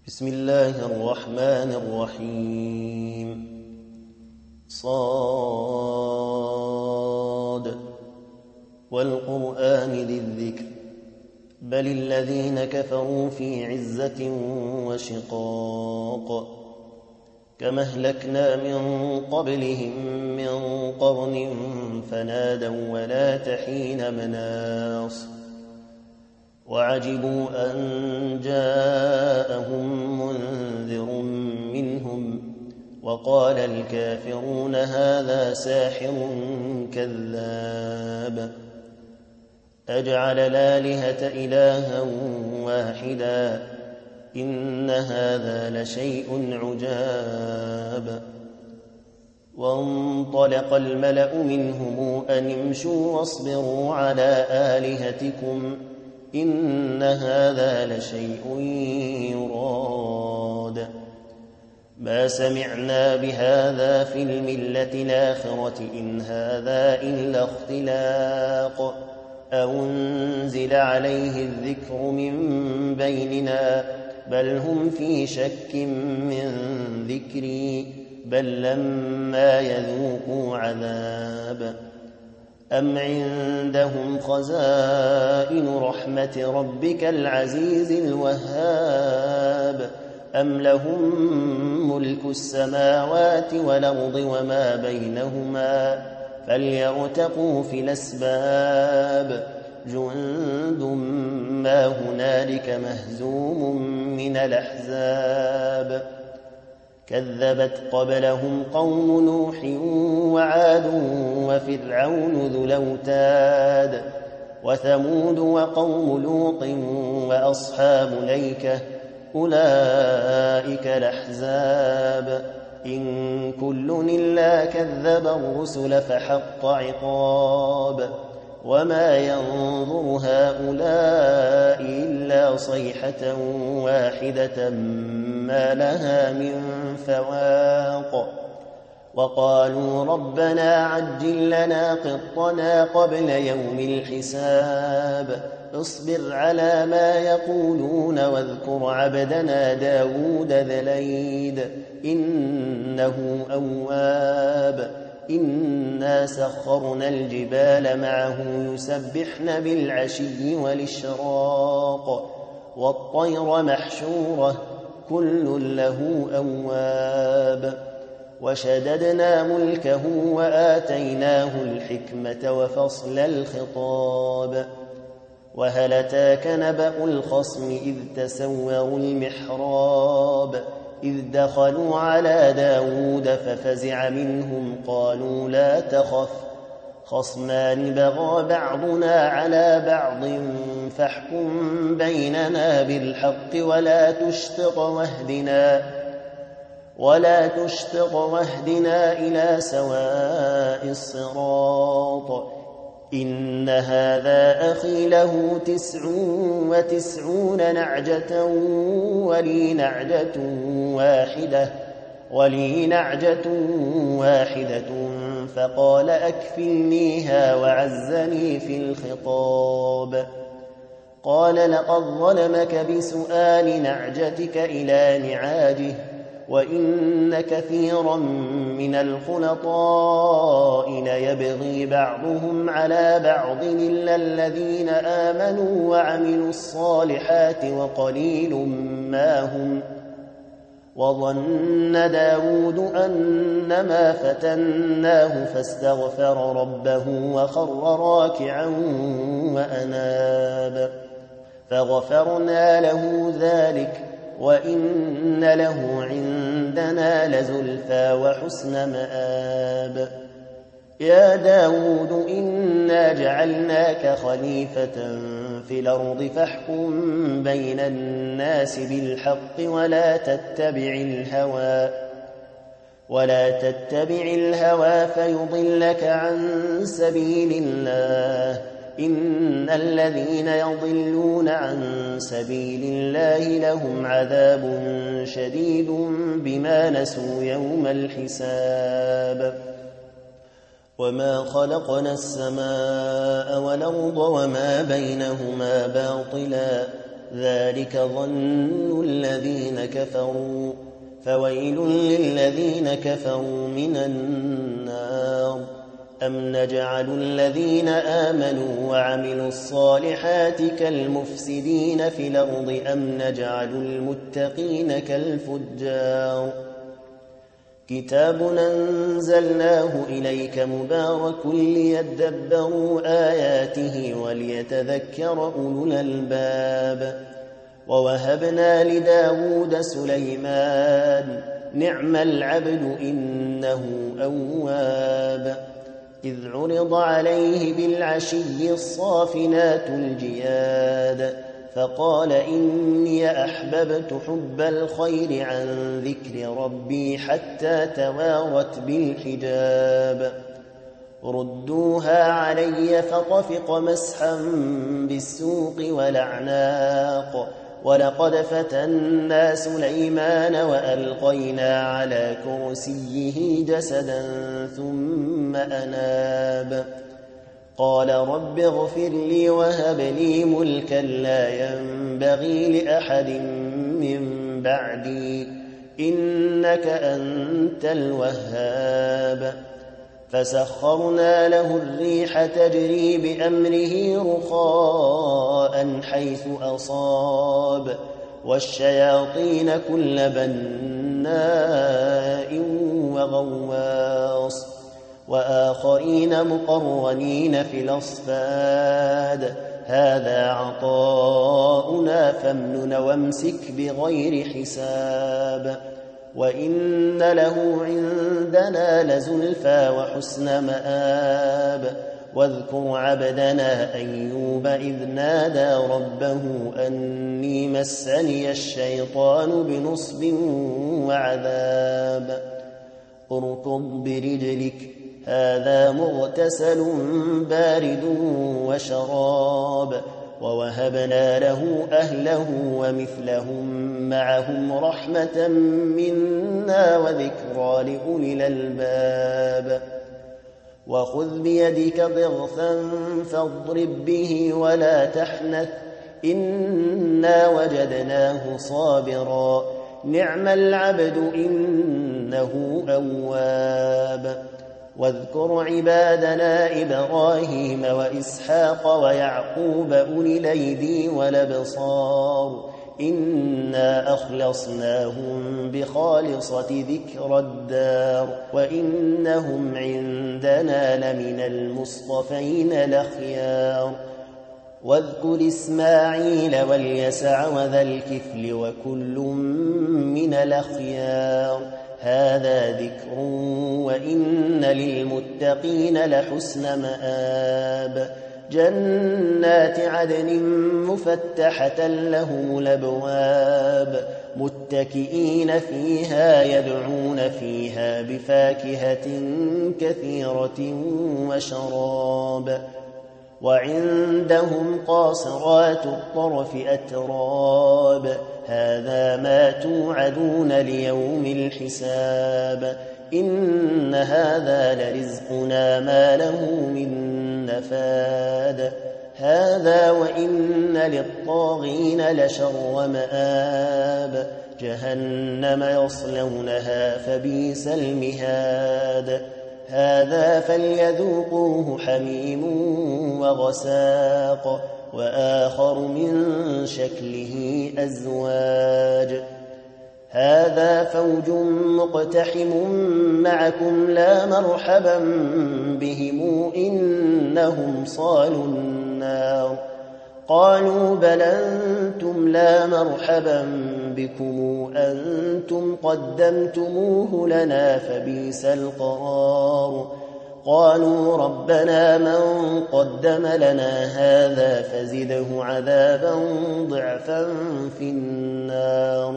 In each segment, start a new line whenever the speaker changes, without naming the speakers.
بسم الله الرحمن الرحيم صاد والقرآن ذي الذكر بل الذين كفروا في عزة وشقاق كما أهلكنا من قبلهم من قرن فنادوا ولا تحين مناص وعجبوا أن جاءهم منذر منهم وقال الكافرون هذا ساحر كذاب أجعل الآلهة إلها واحدا إن هذا لشيء عجاب وانطلق الملأ منهم أن امشوا واصبروا على آلهتكم إن هذا لشيء يراد ما سمعنا بهذا في الملة الآخرة إن هذا إلا اختلاق أنزل عليه الذكر من بيننا بل هم في شك من ذكري بل لما يذوقوا عذاب أم عندهم خزائن رحمة ربك العزيز الوهاب أم لهم ملك السماوات والأرض وما بينهما فليرتقوا في الأسباب جند ما هنالك مهزوم من الأحزاب كذبت قبلهم قوم نوح وعاد وفرعون ذو الأوتاد وثمود وقوم لوط وأصحاب الأيكة أولئك الأحزاب إن كل إلا كذب الرسل فحق عقاب وما ينظر هؤلاء إلا صيحة واحدة ما لها من فواق وقالوا ربنا عجل لنا قطنا قبل يوم الحساب اصبر على ما يقولون واذكر عبدنا داود ذا الأيد إنه أواب إنا سخرنا الجبال معه يسبحن بالعشي والإشراق والطير محشورة كل له أواب وشددنا ملكه وآتيناه الحكمة وفصل الخطاب وهل أتاك نبأ الخصم إذ تسوروا المحراب إذ دخلوا على داود ففزع منهم قالوا لا تخف خصمان بغى بعضنا على بعض فاحكم بيننا بالحق ولا تشطط واهدنا إلى سواء الصراط إن هذا أخي له 99 نعجة ولي نعجة واحدة فقال أكفلنيها وعزني في الخطاب قال لقد ظلمك بسؤال نعجتك إلى نعاجه وإن كثيرا من الخلطاء ليبغي بعضهم على بعض إلا الذين آمنوا وعملوا الصالحات وقليل ما هم وظن داود أنما فتناه فاستغفر ربه وخر راكعا وأناب فغفرنا له ذلك وإن له عندنا لزلفى وحسن مآب يا داود إنا جعلناك خليفة في الأرض فاحكم بين الناس بالحق ولا تتبع الهوى فيضلك عن سبيل الله إن الذين يضلون عن سبيل الله لهم عذاب شديد بما نسوا يوم الحساب وما خلقنا السماء والأرض وما بينهما باطلا ذلك ظن الذين كفروا فويل للذين كفروا من النار أم نجعل الذين آمنوا وعملوا الصالحات كالمفسدين في الأرض أم نجعل المتقين كالفجار كتاب أنزلناه إليك مبارك ليدبروا آياته وليتذكر أولو الألباب ووهبنا لداود سليمان نعم العبد إنه أواب إذ عرض عليه بالعشي الصافنات الجياد فقال إني أحببت حب الخير عن ذكر ربي حتى توارت بالحجاب ردوها علي فطفق مسحا بالسوق والأعناق ولقد فتنا سليمان وألقينا على كرسيه جسدا ثم أناب قال رب اغفر لي وهب لي ملكا لا ينبغي لأحد من بعدي إنك أنت الوهاب فسخرنا له الريح تجري بأمره رخاء حيث أصاب والشياطين كل بناء وغواص وآخرين مقرنين في الأصفاد هذا عطاؤنا فامنن وامسك بغير حساب وإن له عندنا لزلفى وحسن مآب واذكر عبدنا أيوب إذ نادى ربه أني مسني الشيطان بنصب وعذاب اركض برجلك هذا مغتسل بارد وشراب ووهبنا له أهله ومثلهم معهم رحمة منا وذكرى لأولي الألباب وخذ بيدك ضغثا فاضرب به ولا تحنث إنا وجدناه صابرا نعم العبد إنه أواب واذكر عبادنا إبراهيم وإسحاق ويعقوب أولي الأيدي والأبصار إنا أخلصناهم بخالصة ذكر الدار وإنهم عندنا لمن المصطفين الأخيار واذكر إسماعيل واليسع وذا الكفل وكل من الأخيار هذا ذكر وإن للمتقين لحسن مآب جنات عدن مفتحة لهم الأبواب متكئين فيها يدعون فيها بفاكهة كثيرة وشراب وعندهم قاصرات الطرف أتراب هذا ما توعدون ليوم الحساب إن هذا لرزقنا ما له من نفاد هذا وإن للطاغين لشر مآب جهنم يصلونها فبئس المهاد هذا فليذوقوه حميم وغساق وآخر من شكله أزواج هذا فوج مقتحم معكم لا مرحبا بهم إنهم صالوا النار قالوا بل أنتم لا مرحبا بكم أنتم قدمتموه لنا فبئس القرار قالوا ربنا من قدم لنا هذا فزده عذابا ضعفا في النار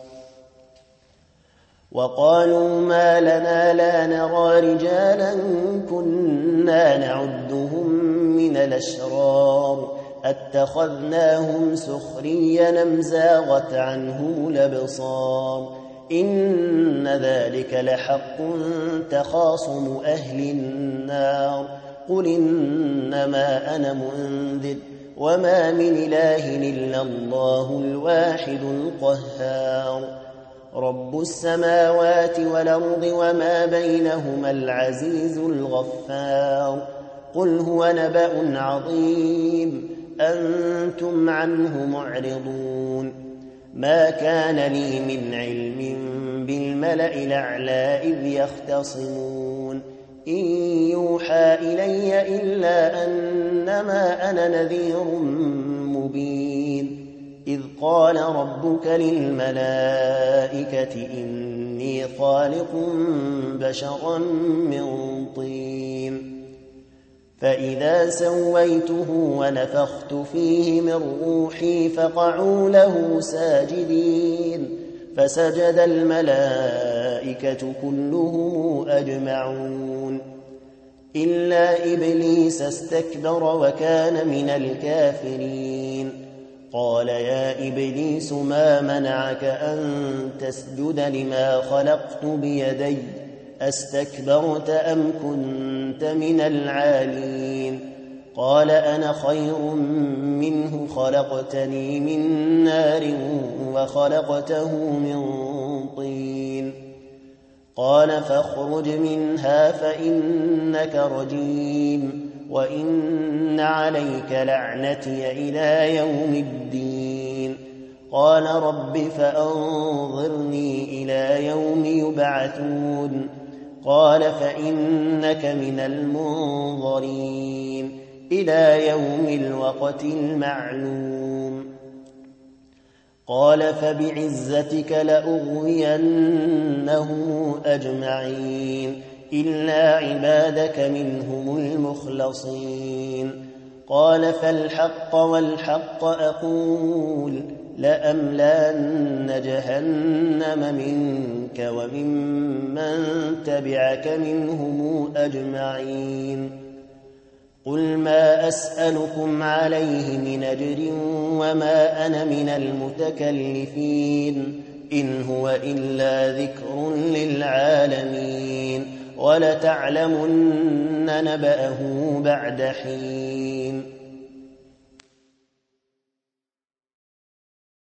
وقالوا ما لنا لا نرى رجالا كنا نعدهم من الأشرار اتخذناهم سخريا أم زاغت عنهم الأبصار إن ذلك لحق تخاصم أهل النار قل إنما أنا منذر وما من إله إلا الله الواحد القهار رب السماوات والأرض وما بينهما العزيز الغفار قل هو نبأ عظيم أنتم عنه معرضون ما كان لي من علم بالملأ الأعلى إذ يختصمون إن يوحى إلي إلا أنما أنا نذير مبين إذ قال ربك للملائكة إني خالق بشرا من طين فإذا سويته ونفخت فيه من روحي فقعوا له ساجدين فسجد الملائكة كلهم أجمعون إلا إبليس استكبر وكان من الكافرين قال يا إبليس ما منعك أن تسجد لما خلقت بيدي أستكبرت أم كنت من العالين قال أنا خير منه خلقتني من نار وخلقته من طين قال فاخرج منها فإنك رجيم وإن عليك لعنتي إلى يوم الدين قال رب فأنظرني إلى يوم يبعثون قال فإنك من المنظرين إلى يوم الوقت المعلوم قال فبعزتك لأغوينهم أجمعين إلا عبادك منهم المخلصين قال فالحق والحق أقول لأملأن جهنم منك وممن تبعك منهم أجمعين قل ما أسألكم عليه من أجر وما أنا من المتكلفين إن هو إلا ذكر للعالمين ولتعلمن نبأه بعد حين